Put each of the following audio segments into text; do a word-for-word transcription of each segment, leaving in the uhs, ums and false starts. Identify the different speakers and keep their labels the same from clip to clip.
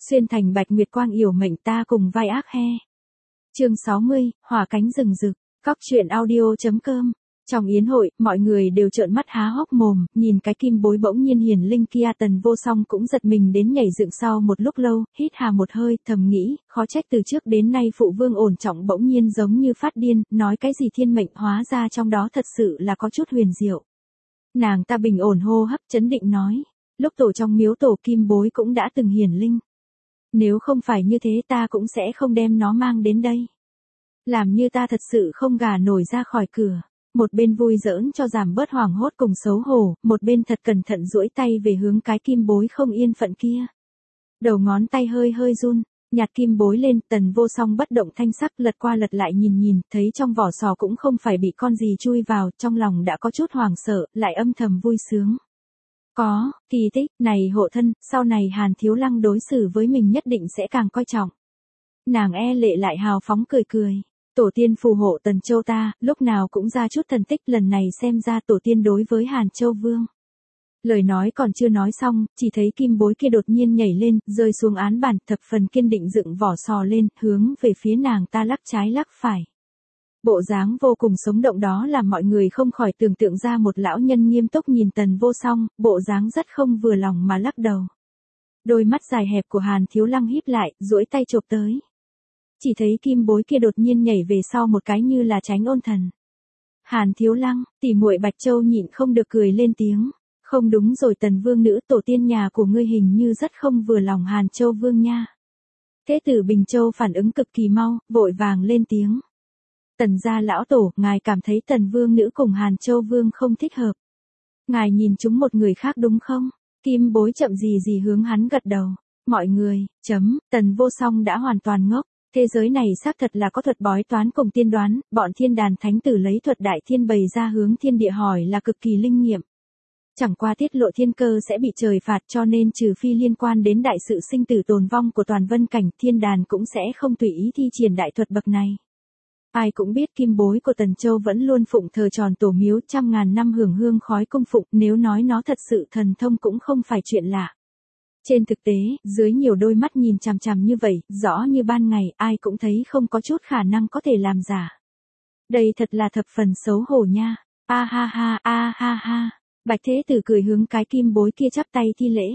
Speaker 1: Xuyên thành bạch nguyệt quang yểu mệnh ta cùng vai ác he. Chương sáu mươi, hỏa cánh rừng rực, cóc truyện audio.com. Trong yến hội, mọi người đều trợn mắt há hốc mồm, nhìn cái kim bối bỗng nhiên hiển linh kia. Tần Vô Song cũng giật mình đến nhảy dựng sau một lúc lâu, hít hà một hơi, thầm nghĩ, khó trách từ trước đến nay phụ vương ổn trọng bỗng nhiên giống như phát điên, nói cái gì thiên mệnh, hóa ra trong đó thật sự là có chút huyền diệu. Nàng ta bình ổn hô hấp, chấn định nói, lúc tổ trong miếu tổ kim bối cũng đã từng hiển linh. Nếu không phải như thế ta cũng sẽ không đem nó mang đến đây. Làm như ta thật sự không gả nổi ra khỏi cửa. Một bên vui giỡn cho giảm bớt hoảng hốt cùng xấu hổ, một bên thật cẩn thận duỗi tay về hướng cái kim bối không yên phận kia. Đầu ngón tay hơi hơi run, nhặt kim bối lên. Tần Vô Song bất động thanh sắc, lật qua lật lại nhìn nhìn, thấy trong vỏ sò cũng không phải bị con gì chui vào, trong lòng đã có chút hoảng sợ, lại âm thầm vui sướng. Có, kỳ tích, này hộ thân, sau này Hàn Thiếu Lăng đối xử với mình nhất định sẽ càng coi trọng. Nàng e lệ lại hào phóng cười cười. Tổ tiên phù hộ Tần Châu ta, lúc nào cũng ra chút thần tích, lần này xem ra tổ tiên đối với Hàn Châu Vương. Lời nói còn chưa nói xong, chỉ thấy kim bối kia đột nhiên nhảy lên, rơi xuống án bàn, thập phần kiên định dựng vỏ sò lên, hướng về phía nàng ta lắc trái lắc phải. Bộ dáng vô cùng sống động đó làm mọi người không khỏi tưởng tượng ra một lão nhân nghiêm túc nhìn Tần Vô Song, bộ dáng rất không vừa lòng mà lắc đầu. Đôi mắt dài hẹp của Hàn Thiếu Lăng híp lại, duỗi tay chộp tới. Chỉ thấy kim bối kia đột nhiên nhảy về sau một cái như là tránh ôn thần. Hàn Thiếu Lăng, tỉ muội Bạch Châu nhịn không được cười lên tiếng. Không đúng rồi, Tần Vương nữ, tổ tiên nhà của ngươi hình như rất không vừa lòng Hàn Châu Vương nha. Thế tử Bình Châu phản ứng cực kỳ mau, vội vàng lên tiếng. Tần gia lão tổ, ngài cảm thấy Tần Vương nữ cùng Hàn Châu Vương không thích hợp. Ngài nhìn chúng một người khác đúng không? Kim bối chậm gì gì hướng hắn gật đầu. Mọi người, chấm, Tần Vô Song đã hoàn toàn ngốc. Thế giới này xác thật là có thuật bói toán cùng tiên đoán, bọn thiên đàn thánh tử lấy thuật đại thiên bày ra hướng thiên địa hỏi là cực kỳ linh nghiệm. Chẳng qua tiết lộ thiên cơ sẽ bị trời phạt, cho nên trừ phi liên quan đến đại sự sinh tử tồn vong của toàn vân cảnh, thiên đàn cũng sẽ không tùy ý thi triển đại thuật bậc này. Ai cũng biết kim bối của Tần Châu vẫn luôn phụng thờ tròn tổ miếu, trăm ngàn năm hưởng hương khói cung phụng, nếu nói nó thật sự thần thông cũng không phải chuyện lạ. Trên thực tế, dưới nhiều đôi mắt nhìn chằm chằm như vậy, rõ như ban ngày, ai cũng thấy không có chút khả năng có thể làm giả. Đây thật là thập phần xấu hổ nha. A ha ha, a ha ha. Bạch Thế Tử cười hướng cái kim bối kia chắp tay thi lễ.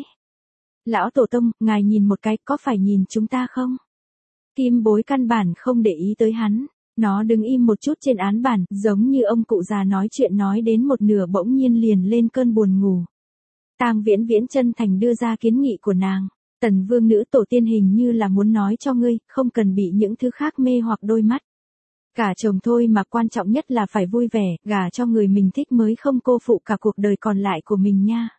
Speaker 1: Lão tổ tông, ngài nhìn một cái, có phải nhìn chúng ta không? Kim bối căn bản không để ý tới hắn. Nó đứng im một chút trên án bàn, giống như ông cụ già nói chuyện nói đến một nửa bỗng nhiên liền lên cơn buồn ngủ. Tang Viễn Viễn chân thành đưa ra kiến nghị của nàng. Tần Vương nữ, tổ tiên hình như là muốn nói cho ngươi, không cần bị những thứ khác mê hoặc đôi mắt. Gả chồng thôi mà quan trọng nhất là phải vui vẻ, gả cho người mình thích mới không cô phụ cả cuộc đời còn lại của mình nha.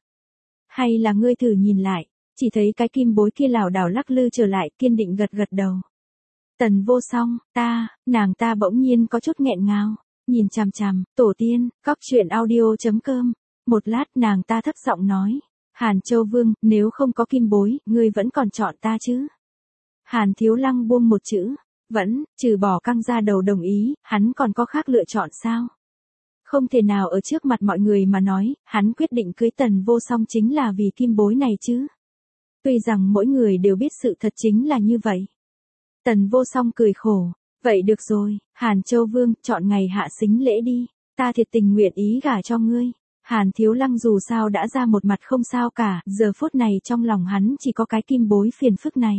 Speaker 1: Hay là ngươi thử nhìn lại, chỉ thấy cái kim bối kia lảo đảo lắc lư trở lại, kiên định gật gật đầu. Tần Vô Song, ta, nàng ta bỗng nhiên có chút nghẹn ngào, nhìn chằm chằm, tổ tiên, cóc truyện audio.com. Một lát nàng ta thấp giọng nói, Hàn Châu Vương, nếu không có kim bối, ngươi vẫn còn chọn ta chứ? Hàn Thiếu Lăng buông một chữ, vẫn, trừ bỏ căng ra đầu đồng ý, hắn còn có khác lựa chọn sao? Không thể nào ở trước mặt mọi người mà nói, hắn quyết định cưới Tần Vô Song chính là vì kim bối này chứ. Tuy rằng mỗi người đều biết sự thật chính là như vậy. Tần Vô Song cười khổ, vậy được rồi, Hàn Châu Vương, chọn ngày hạ sính lễ đi, ta thiệt tình nguyện ý gả cho ngươi. Hàn Thiếu Lăng dù sao đã ra một mặt không sao cả, giờ phút này trong lòng hắn chỉ có cái kim bối phiền phức này.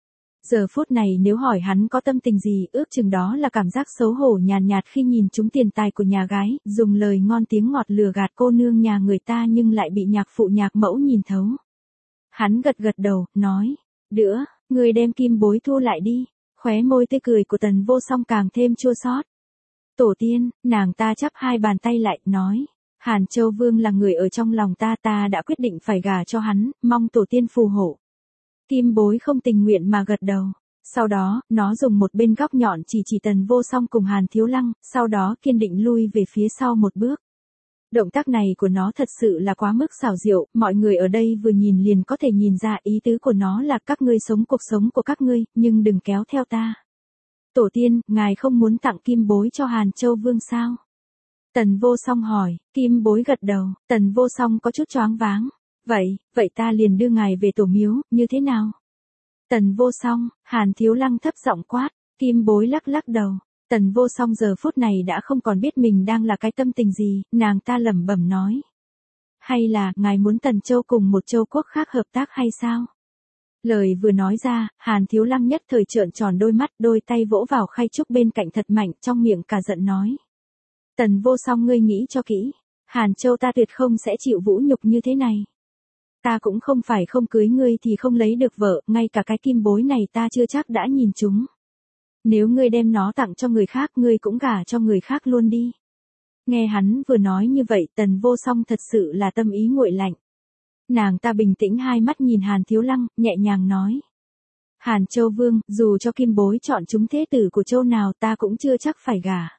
Speaker 1: Giờ phút này nếu hỏi hắn có tâm tình gì, ước chừng đó là cảm giác xấu hổ nhàn nhạt, nhạt khi nhìn chúng tiền tài của nhà gái, dùng lời ngon tiếng ngọt lừa gạt cô nương nhà người ta nhưng lại bị nhạc phụ nhạc mẫu nhìn thấu. Hắn gật gật đầu, nói, đữa, người đem kim bối thu lại đi, khóe môi tươi cười của Tần Vô Song càng thêm chua xót. Tổ tiên, nàng ta chắp hai bàn tay lại, nói. Hàn Châu Vương là người ở trong lòng ta, ta đã quyết định phải gả cho hắn, mong tổ tiên phù hộ. Kim bối không tình nguyện mà gật đầu. Sau đó, nó dùng một bên góc nhọn chỉ chỉ Tần Vô Song cùng Hàn Thiếu Lăng, sau đó kiên định lui về phía sau một bước. Động tác này của nó thật sự là quá mức xảo diệu, mọi người ở đây vừa nhìn liền có thể nhìn ra ý tứ của nó là các ngươi sống cuộc sống của các ngươi, nhưng đừng kéo theo ta. Tổ tiên, ngài không muốn tặng kim bối cho Hàn Châu Vương sao? Tần Vô Song hỏi, kim bối gật đầu, Tần Vô Song có chút choáng váng. Vậy, vậy ta liền đưa ngài về tổ miếu, như thế nào? Tần Vô Song, Hàn Thiếu Lăng thấp giọng quát, Kim Bối lắc lắc đầu. Tần Vô Song giờ phút này đã không còn biết mình đang là cái tâm tình gì, nàng ta lẩm bẩm nói. Hay là, ngài muốn Tần Châu cùng một châu quốc khác hợp tác hay sao? Lời vừa nói ra, Hàn Thiếu Lăng nhất thời trợn tròn đôi mắt, đôi tay vỗ vào khay trúc bên cạnh thật mạnh, trong miệng cả giận nói. Tần Vô Song ngươi nghĩ cho kỹ, Hàn Châu ta tuyệt không sẽ chịu vũ nhục như thế này. Ta cũng không phải không cưới ngươi thì không lấy được vợ, ngay cả cái kim bối này ta chưa chắc đã nhìn chúng. Nếu ngươi đem nó tặng cho người khác ngươi cũng gả cho người khác luôn đi. Nghe hắn vừa nói như vậy Tần Vô Song thật sự là tâm ý nguội lạnh. Nàng ta bình tĩnh hai mắt nhìn Hàn Thiếu Lăng, nhẹ nhàng nói. Hàn Châu Vương, dù cho kim bối chọn chúng thế tử của châu nào ta cũng chưa chắc phải gả.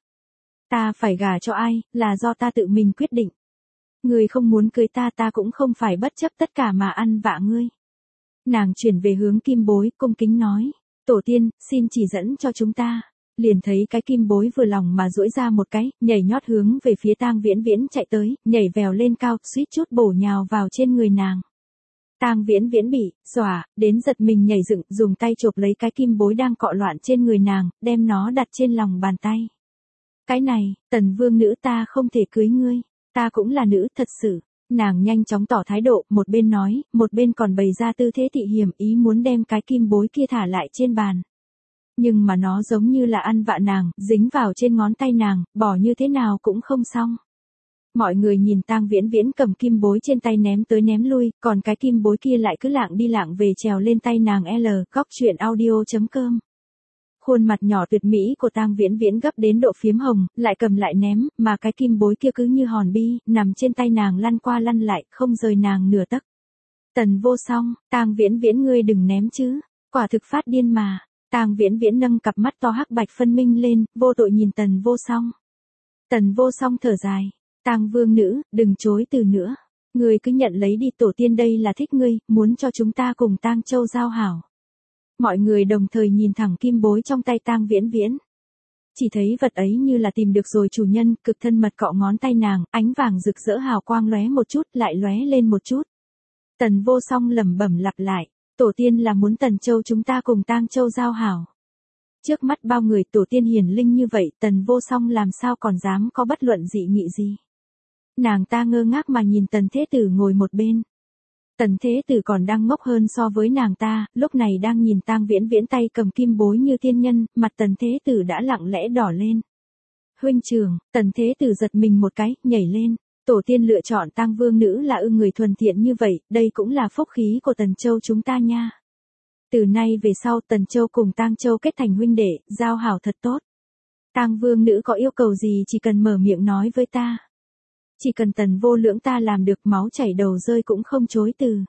Speaker 1: Ta phải gả cho ai, là do ta tự mình quyết định. Ngươi không muốn cưới ta ta cũng không phải bất chấp tất cả mà ăn vạ ngươi. Nàng chuyển về hướng kim bối, cung kính nói. Tổ tiên, xin chỉ dẫn cho chúng ta. Liền thấy cái kim bối vừa lòng mà duỗi ra một cái, nhảy nhót hướng về phía Tang Viễn Viễn chạy tới, nhảy vèo lên cao, suýt chút bổ nhào vào trên người nàng. Tang Viễn Viễn bị dọa đến giật mình nhảy dựng, dùng tay chộp lấy cái kim bối đang cọ loạn trên người nàng, đem nó đặt trên lòng bàn tay. Cái này, Tần Vương nữ ta không thể cưới ngươi, ta cũng là nữ thật sự. Nàng nhanh chóng tỏ thái độ, một bên nói, một bên còn bày ra tư thế thị hiểm ý muốn đem cái kim bối kia thả lại trên bàn. Nhưng mà nó giống như là ăn vạ nàng, dính vào trên ngón tay nàng, bỏ như thế nào cũng không xong. Mọi người nhìn Tang Viễn Viễn cầm kim bối trên tay ném tới ném lui, còn cái kim bối kia lại cứ lạng đi lạng về trèo lên tay nàng L, góc truyện audio chấm com. Khuôn mặt nhỏ tuyệt mỹ của Tang Viễn Viễn gấp đến độ phiếm hồng, lại cầm lại ném, mà cái kim bối kia cứ như hòn bi, nằm trên tay nàng lăn qua lăn lại, không rời nàng nửa tấc. Tần Vô Song, Tang Viễn Viễn ngươi đừng ném chứ, quả thực phát điên mà. Tang Viễn Viễn nâng cặp mắt to hắc bạch phân minh lên, vô tội nhìn Tần Vô Song. Tần Vô Song thở dài, Tang Vương nữ, đừng chối từ nữa. Ngươi cứ nhận lấy đi, tổ tiên đây là thích ngươi, muốn cho chúng ta cùng Tang Châu giao hảo. Mọi người đồng thời nhìn thẳng kim bối trong tay Tang Viễn Viễn. Chỉ thấy vật ấy như là tìm được rồi chủ nhân, cực thân mật cọ ngón tay nàng, ánh vàng rực rỡ hào quang lóe một chút, lại lóe lên một chút. Tần Vô Song lẩm bẩm lặp lại, tổ tiên là muốn Tần Châu chúng ta cùng Tang Châu giao hảo. Trước mắt bao người tổ tiên hiển linh như vậy, Tần Vô Song làm sao còn dám có bất luận dị nghị gì. Nàng ta ngơ ngác mà nhìn Tần Thế Tử ngồi một bên. Tần Thế Tử còn đang ngốc hơn so với nàng ta, lúc này đang nhìn Tang Viễn Viễn tay cầm kim bối như tiên nhân, mặt Tần Thế Tử đã lặng lẽ đỏ lên. Huynh trưởng, Tần Thế Tử giật mình một cái, nhảy lên. Tổ tiên lựa chọn Tang Vương nữ là ưng người thuần thiện như vậy, đây cũng là phúc khí của Tần Châu chúng ta nha. Từ nay về sau Tần Châu cùng Tang Châu kết thành huynh đệ, giao hảo thật tốt. Tang Vương nữ có yêu cầu gì chỉ cần mở miệng nói với ta. Chỉ cần Tần Vô Lưỡng ta làm được, máu chảy đầu rơi cũng không chối từ.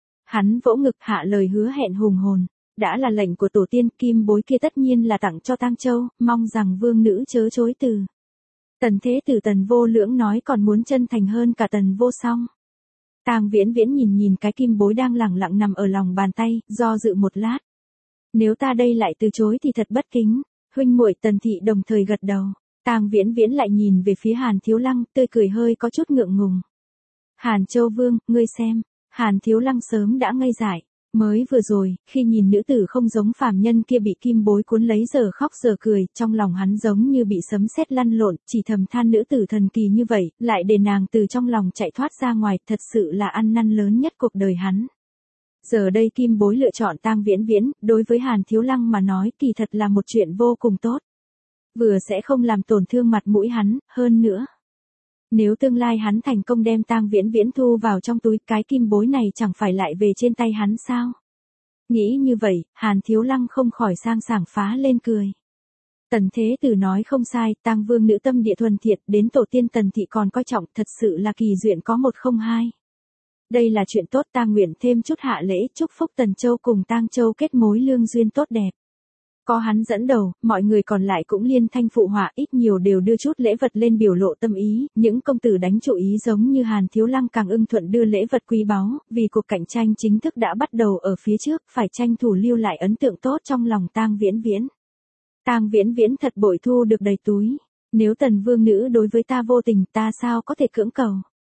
Speaker 1: Hắn vỗ ngực hạ lời hứa hẹn hùng hồn. Đã là lệnh của tổ tiên, kim bối kia tất nhiên là tặng cho Tang Châu, mong rằng vương nữ chớ chối từ. Tần Thế Tử Tần Vô Lưỡng nói còn muốn chân thành hơn cả Tần Vô Song. Tang Viễn Viễn nhìn nhìn cái kim bối đang lẳng lặng nằm ở lòng bàn tay, do dự một lát. Nếu ta đây lại từ chối thì thật bất kính. Huynh muội Tần thị đồng thời gật đầu. Tang Viễn Viễn lại nhìn về phía Hàn Thiếu Lăng, tươi cười hơi có chút ngượng ngùng. Hàn Châu Vương, ngươi xem. Hàn Thiếu Lăng sớm đã ngây dại. Mới vừa rồi, khi nhìn nữ tử không giống phàm nhân kia bị kim bối cuốn lấy giờ khóc giờ cười, trong lòng hắn giống như bị sấm sét lăn lộn, chỉ thầm than nữ tử thần kỳ như vậy, lại để nàng từ trong lòng chạy thoát ra ngoài, thật sự là ăn năn lớn nhất cuộc đời hắn. Giờ đây kim bối lựa chọn Tang Viễn Viễn, đối với Hàn Thiếu Lăng mà nói kỳ thật là một chuyện vô cùng tốt. Vừa sẽ không làm tổn thương mặt mũi hắn, hơn nữa. Nếu tương lai hắn thành công đem Tang Viễn Viễn thu vào trong túi, cái kim bối này chẳng phải lại về trên tay hắn sao? Nghĩ như vậy, Hàn Thiếu Lăng không khỏi sang sảng phá lên cười. Tần Thế Tử nói không sai, Tang Vương nữ tâm địa thuần thiệt, đến tổ tiên Tần thị còn coi trọng, thật sự là kỳ duyện có một không hai. Đây là chuyện tốt, ta nguyện thêm chút hạ lễ, chúc phúc Tần Châu cùng Tang Châu kết mối lương duyên tốt đẹp. Có hắn dẫn đầu, mọi người còn lại cũng liên thanh phụ họa, ít nhiều đều đưa chút lễ vật lên biểu lộ tâm ý, những công tử đánh chủ ý giống như Hàn Thiếu Lăng càng ưng thuận đưa lễ vật quý báu, vì cuộc cạnh tranh chính thức đã bắt đầu ở phía trước, phải tranh thủ lưu lại ấn tượng tốt trong lòng Tang Viễn Viễn. Tang Viễn Viễn thật bội thu được đầy túi, nếu Tần Vương nữ đối với ta vô tình, ta sao có thể cưỡng cầu.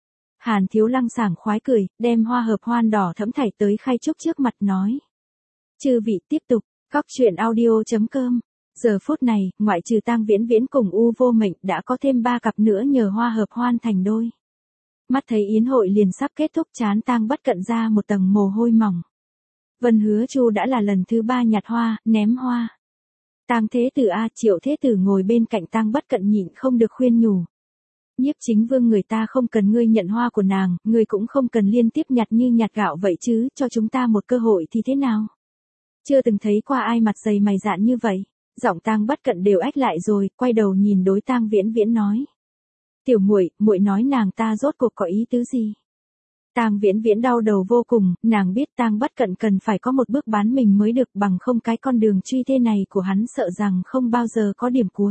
Speaker 1: Hàn Thiếu Lăng sảng khoái cười, đem hoa hợp hoan đỏ thẫm thảy tới khay trúc trước mặt nói. Chư vị tiếp tục, Cóc truyện audio.com. Giờ phút này, ngoại trừ Tang Viễn Viễn cùng U Vô Mệnh đã có thêm ba cặp nữa nhờ hoa hợp hoan thành đôi. Mắt thấy yến hội liền sắp kết thúc, chán Tang Bất Cận ra một tầng mồ hôi mỏng. Vân Hứa Chu đã là lần thứ ba nhặt hoa, ném hoa. Tang Thế Tử a, Triệu Thế Tử ngồi bên cạnh Tang Bất Cận nhịn không được khuyên nhủ. Nhiếp Chính Vương người ta không cần ngươi nhận hoa của nàng, ngươi cũng không cần liên tiếp nhặt như nhặt gạo vậy chứ, cho chúng ta một cơ hội thì thế nào? Chưa từng thấy qua ai mặt dày mày dạn như vậy. Giọng Tang Bất Cận đều ách lại rồi, quay đầu nhìn đối Tang Viễn Viễn nói. Tiểu muội, muội nói nàng ta rốt cuộc có ý tứ gì? Tang Viễn Viễn đau đầu vô cùng, nàng biết Tang Bất Cận cần phải có một bước bán mình mới được, bằng không cái con đường truy thế này của hắn sợ rằng không bao giờ có điểm cuối.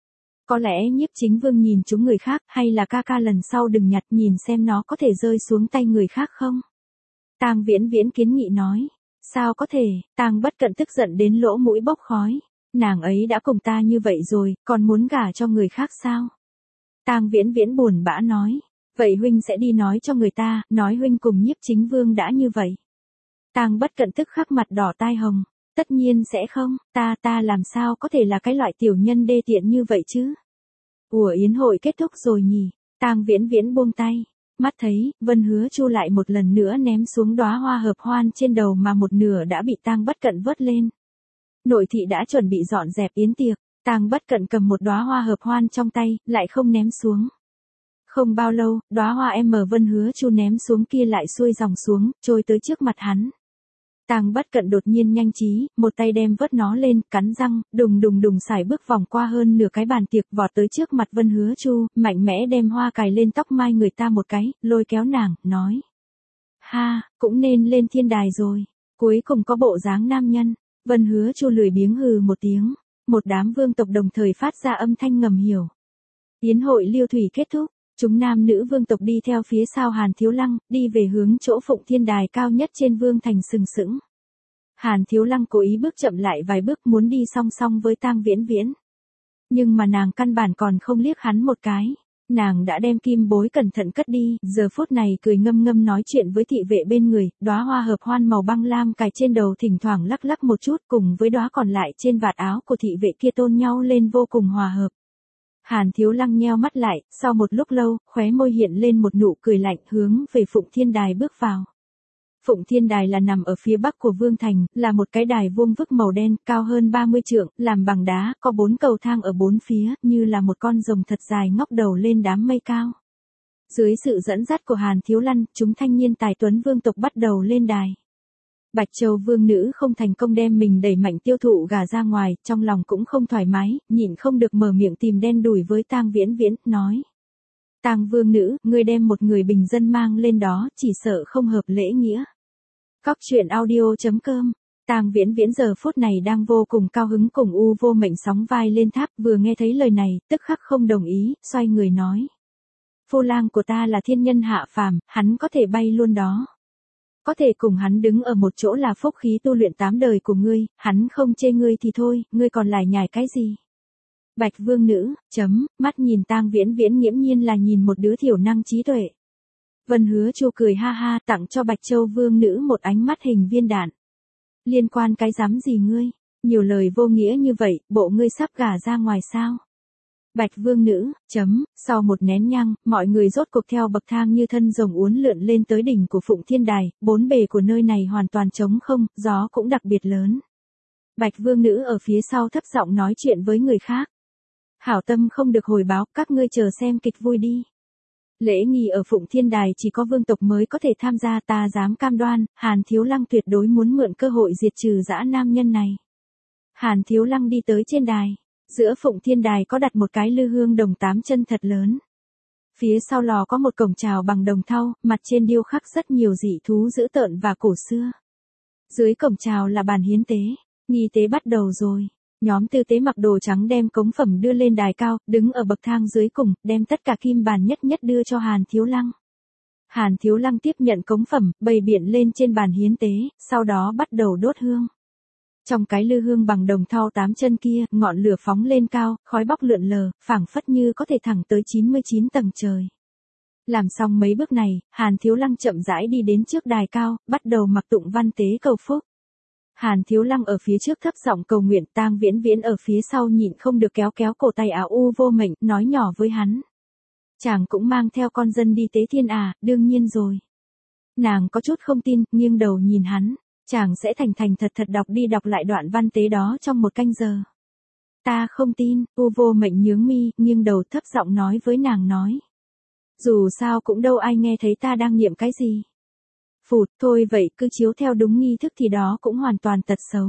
Speaker 1: Có lẽ Nhiếp Chính Vương nhìn chúng người khác, hay là ca ca lần sau đừng nhặt, nhìn xem nó có thể rơi xuống tay người khác không? Tang Viễn Viễn kiến nghị nói. Sao có thể? Tang Bất Cận tức giận đến lỗ mũi bốc khói. Nàng ấy đã cùng ta như vậy rồi, còn muốn gả cho người khác sao? Tang Viễn Viễn buồn bã nói. Vậy huynh sẽ đi nói cho người ta, nói huynh cùng Nhiếp Chính Vương đã như vậy. Tang Bất Cận tức khắc mặt đỏ tai hồng. Tất nhiên sẽ không, ta ta làm sao có thể là cái loại tiểu nhân đê tiện như vậy chứ? Ủa, yến hội kết thúc rồi nhỉ? Tang Viễn Viễn buông tay. Mắt thấy, Vân Hứa Chu lại một lần nữa ném xuống đóa hoa hợp hoan trên đầu mà một nửa đã bị Tang Bất Cận vớt lên. Nội thị đã chuẩn bị dọn dẹp yến tiệc, Tang Bất Cận cầm một đóa hoa hợp hoan trong tay, lại không ném xuống. Không bao lâu, đóa hoa em Vân Hứa Chu ném xuống kia lại xuôi dòng xuống, trôi tới trước mặt hắn. Tang Bất Cận đột nhiên nhanh trí, một tay đem vớt nó lên, cắn răng, đùng đùng đùng xài bước vòng qua hơn nửa cái bàn tiệc, vọt tới trước mặt Vân Hứa Chu, mạnh mẽ đem hoa cài lên tóc mai người ta một cái, lôi kéo nàng, nói. Ha, cũng nên lên thiên đài rồi, cuối cùng có bộ dáng nam nhân. Vân Hứa Chu lười biếng hừ một tiếng, một đám vương tộc đồng thời phát ra âm thanh ngầm hiểu. Yến hội liêu thủy kết thúc, chúng nam nữ vương tộc đi theo phía sau Hàn Thiếu Lăng, đi về hướng chỗ Phụng Thiên Đài cao nhất trên vương thành sừng sững. Hàn Thiếu Lăng cố ý bước chậm lại vài bước muốn đi song song với Tang Viễn Viễn. Nhưng mà nàng căn bản còn không liếc hắn một cái. Nàng đã đem kim bối cẩn thận cất đi, giờ phút này cười ngâm ngâm nói chuyện với thị vệ bên người, đóa hoa hợp hoan màu băng lam cài trên đầu thỉnh thoảng lắc lắc một chút, cùng với đóa còn lại trên vạt áo của thị vệ kia tôn nhau lên vô cùng hòa hợp. Hàn Thiếu Lăng nheo mắt lại, sau một lúc lâu, khóe môi hiện lên một nụ cười lạnh, hướng về Phụng Thiên Đài bước vào. Phụng Thiên Đài là nằm ở phía bắc của vương thành, là một cái đài vuông vức màu đen, cao hơn ba mươi trượng, làm bằng đá, có bốn cầu thang ở bốn phía, như là một con rồng thật dài ngóc đầu lên đám mây cao. Dưới sự dẫn dắt của Hàn Thiếu Lăng, chúng thanh niên tài tuấn vương tộc bắt đầu lên đài. Bạch Châu vương nữ không thành công đem mình đẩy mạnh tiêu thụ gả ra ngoài, trong lòng cũng không thoải mái, nhịn không được mở miệng tìm đen đủi với Tang Viễn Viễn, nói. Tang vương nữ, ngươi đem một người bình dân mang lên đó, chỉ sợ không hợp lễ nghĩa. Cóc truyện audio.com. Tang Viễn Viễn giờ phút này đang vô cùng cao hứng cùng U Vô Mệnh sóng vai lên tháp, vừa nghe thấy lời này, tức khắc không đồng ý, xoay người nói. Phu lang của ta là thiên nhân hạ phàm, hắn có thể bay luôn đó. Có thể cùng hắn đứng ở một chỗ là phúc khí tu luyện tám đời của ngươi, hắn không chê ngươi thì thôi, ngươi còn lại nhải cái gì? Bạch vương nữ, chấm, mắt nhìn Tang Viễn Viễn nghiễm nhiên là nhìn một đứa thiểu năng trí tuệ. Vân Hứa Chu cười ha ha, tặng cho Bạch Châu vương nữ một ánh mắt hình viên đạn. Liên quan cái dám gì ngươi? Nhiều lời vô nghĩa như vậy, bộ ngươi sắp gả ra ngoài sao? Bạch vương nữ, chấm, sau một nén nhang, mọi người rốt cuộc theo bậc thang như thân rồng uốn lượn lên tới đỉnh của Phụng Thiên Đài, bốn bề của nơi này hoàn toàn trống không, gió cũng đặc biệt lớn. Bạch vương nữ ở phía sau thấp giọng nói chuyện với người khác. Hảo tâm không được hồi báo, các ngươi chờ xem kịch vui đi. Lễ nghi ở Phụng Thiên Đài chỉ có vương tộc mới có thể tham gia, ta dám cam đoan, Hàn Thiếu Lăng tuyệt đối muốn mượn cơ hội diệt trừ dã nam nhân này. Hàn Thiếu Lăng đi tới trên đài. Giữa Phụng Thiên Đài có đặt một cái lư hương đồng tám chân thật lớn. Phía sau lò có một cổng chào bằng đồng thau, mặt trên điêu khắc rất nhiều dị thú dữ tợn và cổ xưa. Dưới cổng chào là bàn hiến tế, nghi tế bắt đầu rồi. Nhóm tư tế mặc đồ trắng đem cống phẩm đưa lên đài cao, đứng ở bậc thang dưới cùng, đem tất cả kim bàn nhất nhất đưa cho Hàn Thiếu Lăng. Hàn Thiếu Lăng tiếp nhận cống phẩm, bày biện lên trên bàn hiến tế, sau đó bắt đầu đốt hương. Trong cái lư hương bằng đồng thau tám chân kia, ngọn lửa phóng lên cao, khói bốc lượn lờ, phảng phất như có thể thẳng tới chín mươi chín tầng trời. Làm xong mấy bước này, Hàn Thiếu Lăng chậm rãi đi đến trước đài cao, bắt đầu mặc tụng văn tế cầu phúc. Hàn Thiếu Lăng ở phía trước thấp giọng cầu nguyện, Tang Viễn Viễn ở phía sau nhịn không được kéo kéo cổ tay áo U Vô Mệnh, nói nhỏ với hắn. Chàng cũng mang theo con dân đi tế thiên à, đương nhiên rồi. Nàng có chút không tin, nghiêng đầu nhìn hắn, chàng sẽ thành thành thật thật đọc đi đọc lại đoạn văn tế đó trong một canh giờ. Ta không tin, U Vô Mệnh nhướng mi, nghiêng đầu thấp giọng nói với nàng nói. Dù sao cũng đâu ai nghe thấy ta đang niệm cái gì. Phụt, thôi vậy cứ chiếu theo đúng nghi thức thì đó cũng hoàn toàn tật xấu.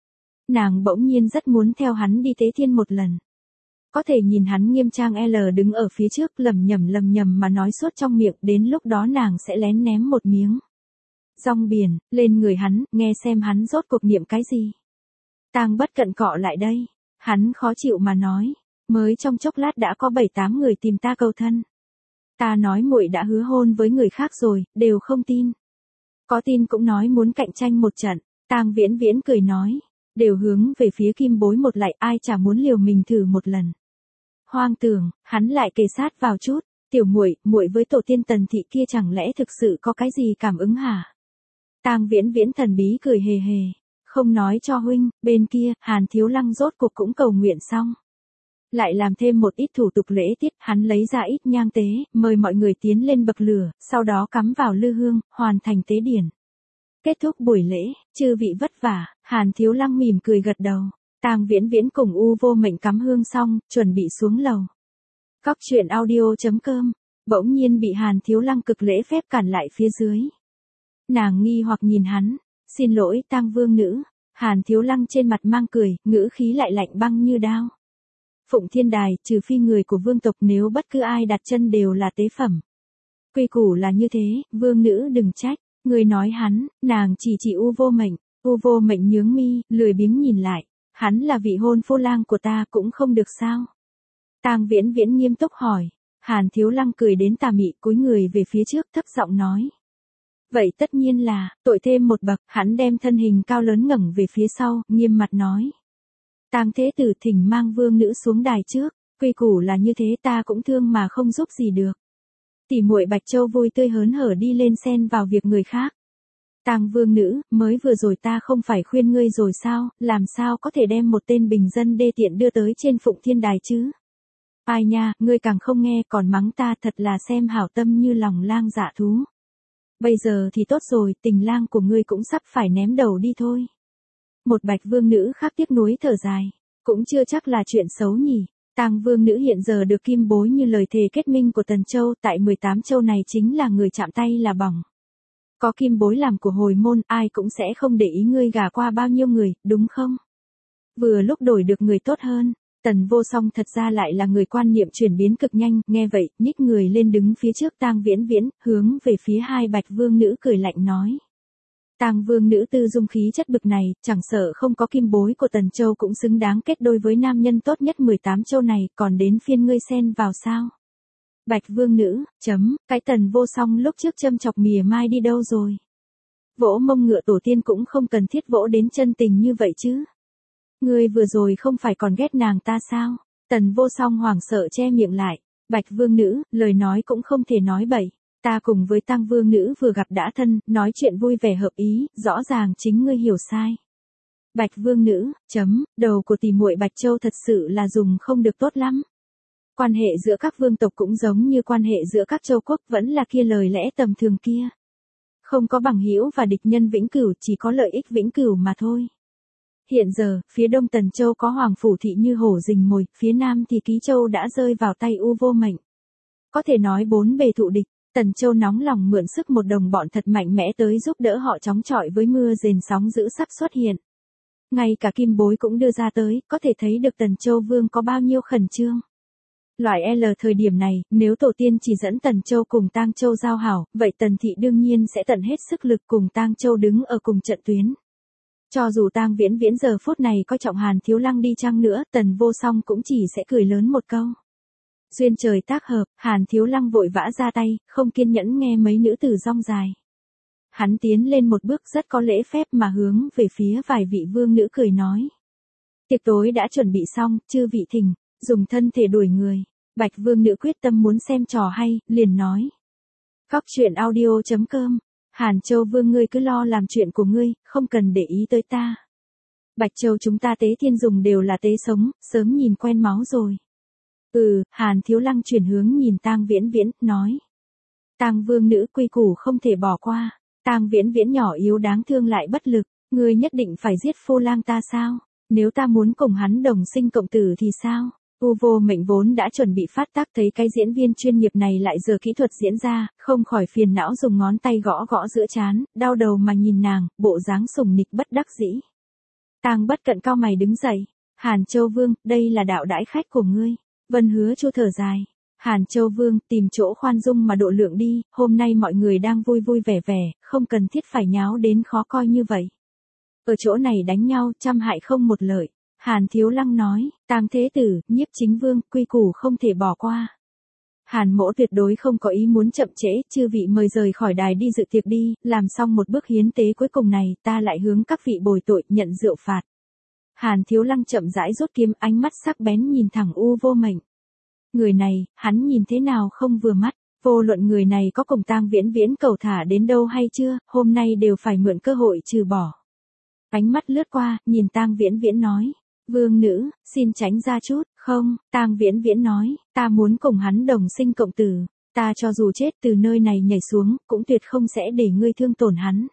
Speaker 1: Nàng bỗng nhiên rất muốn theo hắn đi tế thiên một lần. Có thể nhìn hắn nghiêm trang L đứng ở phía trước lầm nhầm lầm nhầm mà nói suốt trong miệng, đến lúc đó nàng sẽ lén ném một miếng rong biển lên người hắn, nghe xem hắn rốt cuộc niệm cái gì. Tang Bất Cận cọ lại đây, hắn khó chịu mà nói, mới trong chốc lát đã có bảy tám người tìm ta cầu thân. Ta nói muội đã hứa hôn với người khác rồi, đều không tin. Có tin cũng nói muốn cạnh tranh một trận. Tang Viễn Viễn cười nói, đều hướng về phía Kim Bối một lại, ai chả muốn liều mình thử một lần. Hoang tưởng, hắn lại kề sát vào chút, tiểu muội, muội với tổ tiên Tần thị kia chẳng lẽ thực sự có cái gì cảm ứng hả? Tang Viễn Viễn thần bí cười hề hề, không nói cho huynh. Bên kia, Hàn Thiếu Lăng rốt cuộc cũng cầu nguyện xong. Lại làm thêm một ít thủ tục lễ tiết, hắn lấy ra ít nhang tế, mời mọi người tiến lên bậc lửa, sau đó cắm vào lư hương, hoàn thành tế điển. Kết thúc buổi lễ, chư vị vất vả, Hàn Thiếu Lăng mỉm cười gật đầu. Tang Viễn Viễn cùng U Vô Mệnh cắm hương xong, chuẩn bị xuống lầu. Cóc truyện audio chấm com, bỗng nhiên bị Hàn Thiếu Lăng cực lễ phép cản lại phía dưới. Nàng nghi hoặc nhìn hắn, xin lỗi Tang vương nữ. Hàn Thiếu Lăng trên mặt mang cười, ngữ khí lại lạnh băng như đao. Phụng Thiên Đài, trừ phi người của vương tộc, nếu bất cứ ai đặt chân đều là tế phẩm. Quy củ là như thế, vương nữ đừng trách. Người nói hắn, nàng chỉ chỉ U Vô Mệnh. U Vô Mệnh nhướng mi, lười biếng nhìn lại. Hắn là vị hôn phu lang của ta cũng không được sao? Tang Viễn Viễn nghiêm túc hỏi. Hàn Thiếu Lăng cười đến tà mị, cúi người về phía trước thấp giọng nói. Vậy tất nhiên là, tội thêm một bậc. Hắn đem thân hình cao lớn ngẩng về phía sau, nghiêm mặt nói. Tang thế tử thỉnh mang vương nữ xuống đài trước, quy củ là như thế, ta cũng thương mà không giúp gì được. Tỷ muội Bạch Châu vui tươi hớn hở đi lên xen vào việc người khác. Tang vương nữ, mới vừa rồi ta không phải khuyên ngươi rồi sao, làm sao có thể đem một tên bình dân đê tiện đưa tới trên Phụng Thiên Đài chứ? Ai nha, ngươi càng không nghe còn mắng ta, thật là xem hảo tâm như lòng lang dạ thú. Bây giờ thì tốt rồi, tình lang của ngươi cũng sắp phải ném đầu đi thôi. Một Bạch vương nữ khác tiếc nuối thở dài, cũng chưa chắc là chuyện xấu nhỉ. Tang vương nữ hiện giờ được Kim Bối như lời thề kết minh của Tần Châu, tại mười tám châu này chính là người chạm tay là bỏng. Có Kim Bối làm của hồi môn, ai cũng sẽ không để ý ngươi gả qua bao nhiêu người, đúng không? Vừa lúc đổi được người tốt hơn. Tần Vô Song thật ra lại là người quan niệm chuyển biến cực nhanh, nghe vậy, nhích người lên đứng phía trước Tang Viễn Viễn, hướng về phía hai Bạch vương nữ cười lạnh nói. Tang vương nữ tư dung khí chất bực này, chẳng sợ không có Kim Bối của Tần Châu cũng xứng đáng kết đôi với nam nhân tốt nhất mười tám châu này, còn đến phiên ngươi xen vào sao? Bạch vương nữ, chấm, cái Tần Vô Song lúc trước châm chọc mỉa mai đi đâu rồi? Vỗ mông ngựa tổ tiên cũng không cần thiết vỗ đến chân tình như vậy chứ. Ngươi vừa rồi không phải còn ghét nàng ta sao? Tần Vô Song hoảng sợ che miệng lại. Bạch vương nữ, lời nói cũng không thể nói bậy. Ta cùng với Tang vương nữ vừa gặp đã thân, nói chuyện vui vẻ hợp ý, rõ ràng chính ngươi hiểu sai. Bạch vương nữ, chấm, đầu của tỷ muội Bạch Châu thật sự là dùng không được tốt lắm. Quan hệ giữa các vương tộc cũng giống như quan hệ giữa các châu quốc, vẫn là kia lời lẽ tầm thường kia. Không có bằng hữu và địch nhân vĩnh cửu, chỉ có lợi ích vĩnh cửu mà thôi. Hiện giờ, phía đông Tần Châu có Hoàng Phủ Thị như hổ rình mồi, phía nam thì Ký Châu đã rơi vào tay U Vô Mệnh. Có thể nói bốn bề thụ địch, Tần Châu nóng lòng mượn sức một đồng bọn thật mạnh mẽ tới giúp đỡ họ chống chọi với mưa rền sóng dữ sắp xuất hiện. Ngay cả Kim Bối cũng đưa ra tới, có thể thấy được Tần Châu Vương có bao nhiêu khẩn trương. Loại L thời điểm này, nếu tổ tiên chỉ dẫn Tần Châu cùng Tang Châu giao hảo, vậy Tần Thị đương nhiên sẽ tận hết sức lực cùng Tang Châu đứng ở cùng trận tuyến. Cho dù Tang Viễn Viễn giờ phút này coi trọng Hàn Thiếu Lăng đi chăng nữa, Tần Vô Song cũng chỉ sẽ cười lớn một câu. Duyên trời tác hợp, Hàn Thiếu Lăng vội vã ra tay, không kiên nhẫn nghe mấy nữ tử rong dài. Hắn tiến lên một bước rất có lễ phép mà hướng về phía vài vị vương nữ cười nói. Tiệc tối đã chuẩn bị xong, chư vị thỉnh, dùng thân thể đuổi người. Bạch vương nữ quyết tâm muốn xem trò hay, liền nói. Cóc truyện audio chấm com, Hàn Châu Vương ngươi cứ lo làm chuyện của ngươi, không cần để ý tới ta. Bạch Châu chúng ta tế thiên dùng đều là tế sống, sớm nhìn quen máu rồi. Ừ, Hàn Thiếu Lăng chuyển hướng nhìn Tang Viễn Viễn, nói. Tang vương nữ quy củ không thể bỏ qua. Tang Viễn Viễn nhỏ yếu đáng thương lại bất lực, ngươi nhất định phải giết Phu Lang ta sao? Nếu ta muốn cùng hắn đồng sinh cộng tử thì sao? U Vô Mệnh vốn đã chuẩn bị phát tác thấy cái diễn viên chuyên nghiệp này lại giờ kỹ thuật diễn ra, không khỏi phiền não dùng ngón tay gõ gõ giữa trán, đau đầu mà nhìn nàng, bộ dáng sùng nịch bất đắc dĩ. Tang Bất Cận cao mày đứng dậy, Hàn Châu Vương, đây là đạo đãi khách của ngươi. Vân Hứa Chu thở dài. Hàn Châu Vương, tìm chỗ khoan dung mà độ lượng đi, hôm nay mọi người đang vui vui vẻ vẻ, không cần thiết phải nháo đến khó coi như vậy. Ở chỗ này đánh nhau, trăm hại không một lợi. Hàn Thiếu Lăng nói, Tang Thế Tử, Nhiếp Chính Vương, quy củ không thể bỏ qua. Hàn Mỗ tuyệt đối không có ý muốn chậm trễ, chư vị mời rời khỏi đài đi dự tiệc đi, làm xong một bước hiến tế cuối cùng này, ta lại hướng các vị bồi tội, nhận rượu phạt. Hàn Thiếu Lăng chậm rãi rút kiếm, ánh mắt sắc bén nhìn thẳng U Vô Mệnh. Người này, hắn nhìn thế nào không vừa mắt, vô luận người này có cùng Tang Viễn Viễn cầu thả đến đâu hay chưa, hôm nay đều phải mượn cơ hội trừ bỏ. Ánh mắt lướt qua, nhìn Tang Viễn Viễn nói, vương nữ, xin tránh ra chút, không, Tang Viễn Viễn nói, ta muốn cùng hắn đồng sinh cộng tử, ta cho dù chết từ nơi này nhảy xuống, cũng tuyệt không sẽ để ngươi thương tổn hắn.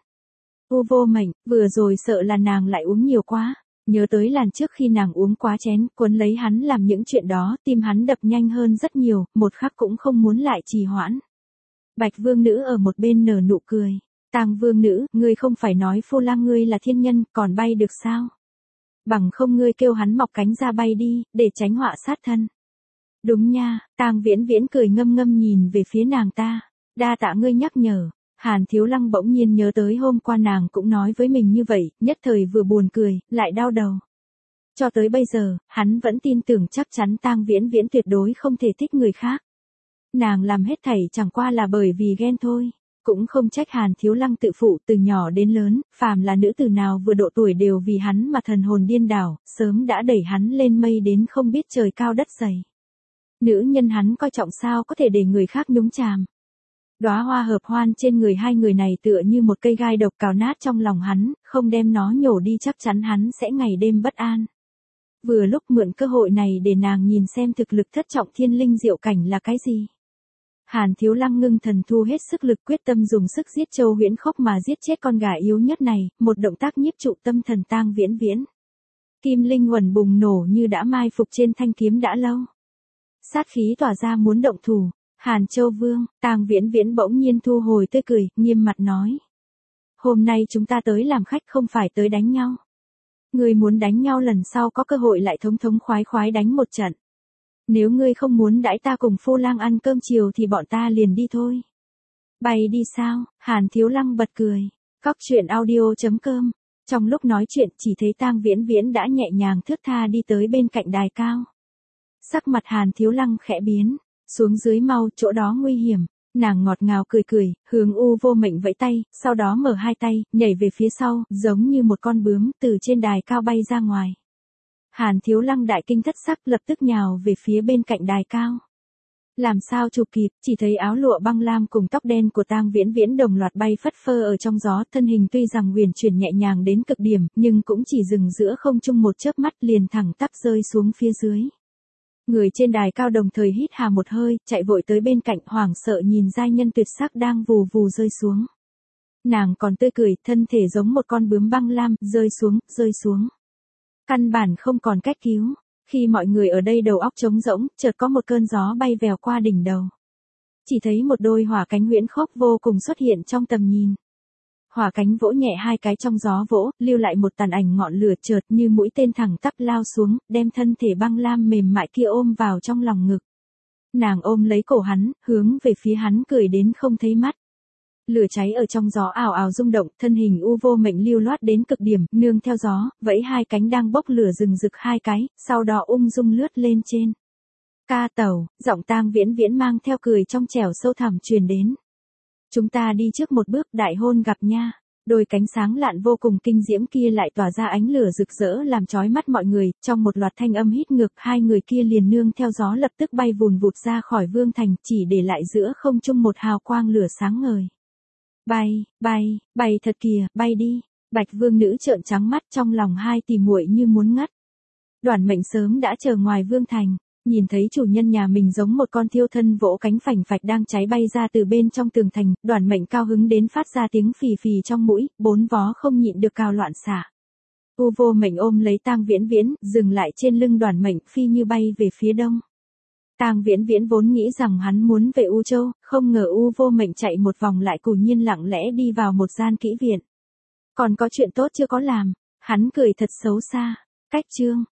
Speaker 1: U Vô Mệnh, vừa rồi sợ là nàng lại uống nhiều quá. Nhớ tới làn trước khi nàng uống quá chén, cuốn lấy hắn làm những chuyện đó, tim hắn đập nhanh hơn rất nhiều, một khắc cũng không muốn lại trì hoãn. Bạch vương nữ ở một bên nở nụ cười. Tang vương nữ, ngươi không phải nói Phu Lang ngươi là thiên nhân, còn bay được sao? Bằng không ngươi kêu hắn mọc cánh ra bay đi, để tránh họa sát thân. Đúng nha, Tang Viễn Viễn cười ngâm ngâm nhìn về phía nàng ta. Đa tạ ngươi nhắc nhở. Hàn Thiếu Lăng bỗng nhiên nhớ tới hôm qua nàng cũng nói với mình như vậy, nhất thời vừa buồn cười, lại đau đầu. Cho tới bây giờ, hắn vẫn tin tưởng chắc chắn Tang Viễn Viễn tuyệt đối không thể thích người khác. Nàng làm hết thảy chẳng qua là bởi vì ghen thôi. Cũng không trách Hàn Thiếu Lăng tự phụ từ nhỏ đến lớn, phàm là nữ tử nào vừa độ tuổi đều vì hắn mà thần hồn điên đảo, sớm đã đẩy hắn lên mây đến không biết trời cao đất dày. Nữ nhân hắn coi trọng sao có thể để người khác nhúng chàm. Đóa hoa hợp hoan trên người hai người này tựa như một cây gai độc cào nát trong lòng hắn, không đem nó nhổ đi chắc chắn hắn sẽ ngày đêm bất an. Vừa lúc mượn cơ hội này để nàng nhìn xem thực lực thất trọng thiên linh diệu cảnh là cái gì. Hàn Thiếu Lăng ngưng thần thu hết sức lực quyết tâm dùng sức giết Châu Huyễn Khốc mà giết chết con gà yếu nhất này, một động tác nhiếp trụ tâm thần Tang Viễn Viễn. Kim linh uẩn bùng nổ như đã mai phục trên thanh kiếm đã lâu. Sát khí tỏa ra muốn động thủ. Hàn Châu Vương, Tang Viễn Viễn bỗng nhiên thu hồi tươi cười, nghiêm mặt nói. Hôm nay chúng ta tới làm khách không phải tới đánh nhau. Ngươi muốn đánh nhau lần sau có cơ hội lại thống thống khoái khoái đánh một trận. Nếu ngươi không muốn đãi ta cùng Phu Lang ăn cơm chiều thì bọn ta liền đi thôi. Bay đi sao? Hàn Thiếu Lăng bật cười. Cóc truyện audio chấm com. Trong lúc nói chuyện chỉ thấy Tang Viễn Viễn đã nhẹ nhàng thướt tha đi tới bên cạnh đài cao. Sắc mặt Hàn Thiếu Lăng khẽ biến. Xuống dưới mau, chỗ đó nguy hiểm. Nàng ngọt ngào cười cười, hướng U Vô Mệnh vẫy tay, sau đó mở hai tay, nhảy về phía sau, giống như một con bướm, từ trên đài cao bay ra ngoài. Hàn Thiếu Lăng đại kinh thất sắc lập tức nhào về phía bên cạnh đài cao. Làm sao chụp kịp, chỉ thấy áo lụa băng lam cùng tóc đen của Tang Viễn Viễn đồng loạt bay phất phơ ở trong gió, thân hình tuy rằng huyền chuyển nhẹ nhàng đến cực điểm, nhưng cũng chỉ dừng giữa không trung một chớp mắt liền thẳng tắp rơi xuống phía dưới. Người trên đài cao đồng thời hít hà một hơi, chạy vội tới bên cạnh hoảng sợ nhìn giai nhân tuyệt sắc đang vù vù rơi xuống. Nàng còn tươi cười, thân thể giống một con bướm băng lam, rơi xuống, rơi xuống. Căn bản không còn cách cứu. Khi mọi người ở đây đầu óc trống rỗng, chợt có một cơn gió bay vèo qua đỉnh đầu. Chỉ thấy một đôi hỏa cánh huyễn khốc vô cùng xuất hiện trong tầm nhìn. Hỏa cánh vỗ nhẹ hai cái trong gió vỗ, lưu lại một tàn ảnh ngọn lửa chợt như mũi tên thẳng tắp lao xuống, đem thân thể băng lam mềm mại kia ôm vào trong lòng ngực. Nàng ôm lấy cổ hắn, hướng về phía hắn cười đến không thấy mắt. Lửa cháy ở trong gió ào ào rung động, thân hình U Vô Mệnh lưu loát đến cực điểm, nương theo gió, vẫy hai cánh đang bốc lửa rừng rực hai cái, sau đó ung dung lướt lên trên. Ca tẩu, giọng Tang Viễn Viễn mang theo cười trong trẻo sâu thẳm truyền đến. Chúng ta đi trước một bước, đại hôn gặp nha. Đôi cánh sáng lạn vô cùng kinh diễm kia lại tỏa ra ánh lửa rực rỡ làm chói mắt mọi người, trong một loạt thanh âm hít ngược, hai người kia liền nương theo gió lập tức bay vùn vụt ra khỏi vương thành, chỉ để lại giữa không trung một hào quang lửa sáng ngời. Bay, bay, bay thật kìa, bay đi. Bạch Vương nữ trợn trắng mắt, trong lòng hai tỷ muội như muốn ngất. Đoản Mệnh sớm đã chờ ngoài vương thành, nhìn thấy chủ nhân nhà mình giống một con thiêu thân vỗ cánh phành phạch đang cháy bay ra từ bên trong tường thành, Đoản Mệnh cao hứng đến phát ra tiếng phì phì trong mũi, bốn vó không nhịn được cào loạn xạ. U Vô Mệnh ôm lấy Tang Viễn Viễn, dừng lại trên lưng Đoản Mệnh, phi như bay về phía đông. Tang Viễn Viễn vốn nghĩ rằng hắn muốn về U Châu, không ngờ U Vô Mệnh chạy một vòng lại cù nhiên lặng lẽ đi vào một gian kỹ viện. Còn có chuyện tốt chưa có làm, hắn cười thật xấu xa. Cách chương